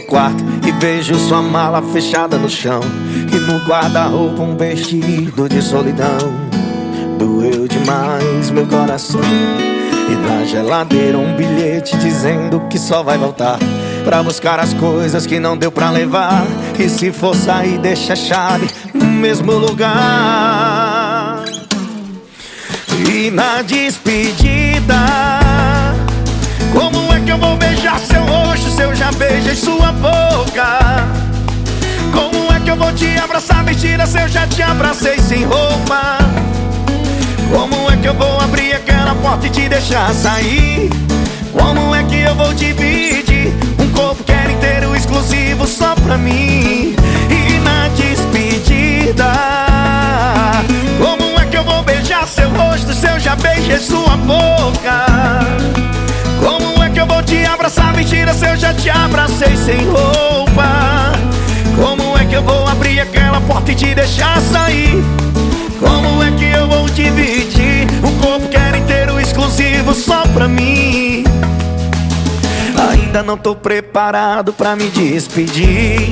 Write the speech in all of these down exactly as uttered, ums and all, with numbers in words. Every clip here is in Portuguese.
quarto e vejo sua mala fechada no chão, e no guarda-roupa um vestido de solidão. Doeu demais meu coração. E na geladeira um bilhete dizendo que só vai voltar pra buscar as coisas que não deu pra levar. E se for sair, deixa a chave no mesmo lugar. E na despedida, como é que eu vou beijar seu rosto se eu já beijei sua boca? Como é que eu vou te abraçar mentira se eu já te abracei sem roupa? Como é que eu vou abrir aquela porta e te deixar sair? Como é que eu vou dividir um corpo que era inteiro, exclusivo só pra mim? E na despedida, como é que eu vou beijar seu rosto se eu já beijei sua boca? Como é que eu vou te abraçar mentira se eu já te abracei sem roupa? Como é que eu vou abrir aquela porta e te deixar sair? Como é que eu vou dividir um corpo que era inteiro, exclusivo só pra mim? Ainda não tô preparado pra me despedir.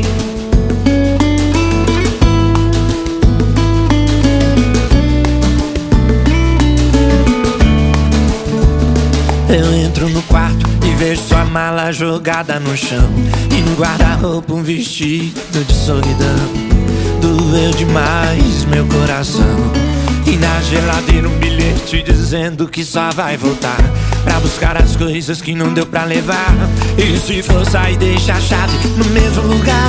Eu entro no quarto e vejo sua mala jogada no chão, e no guarda-roupa um vestido de solidão. Doeu demais meu coração. E na geladeira um bilhete dizendo que só vai voltar pra buscar as coisas que não deu pra levar. E se for sair, deixa a chave no mesmo lugar.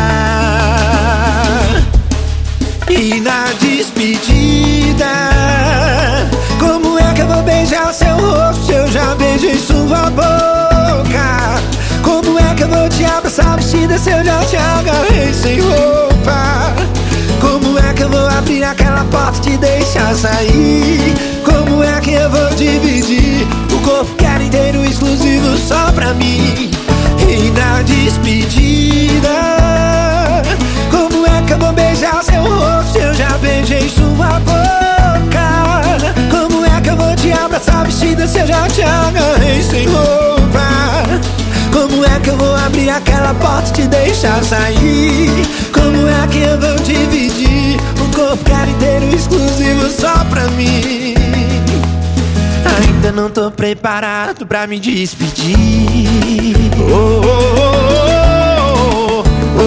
E na despedida, como é que eu vou beijar seu rosto se eu já beijei sua boca? Como é que eu vou te abraçar vestida se eu já te agarrei sem roupa? Como é que eu vou abrir aquela porta e te deixar sair? Como é que eu vou dividir o corpo que era inteiro, exclusivo só pra mim? E na despedida, como é que eu vou beijar seu rosto se eu já beijei sua boca? Como é que eu vou te abraçar vestida se eu já te agarrei sem roupa? Como é que eu vou abrir aquela porta e te deixar sair? Como é que eu vou dividir um corpo que era inteiro, exclusivo só pra mim? Ainda não tô preparado pra me despedir. Oh, oh, oh, oh,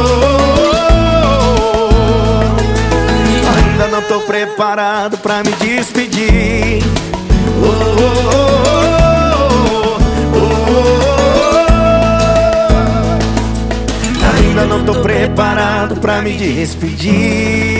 oh, oh. Ainda não tô preparado pra me despedir. Oh, oh, oh, oh, oh. Ainda não tô preparado pra me despedir.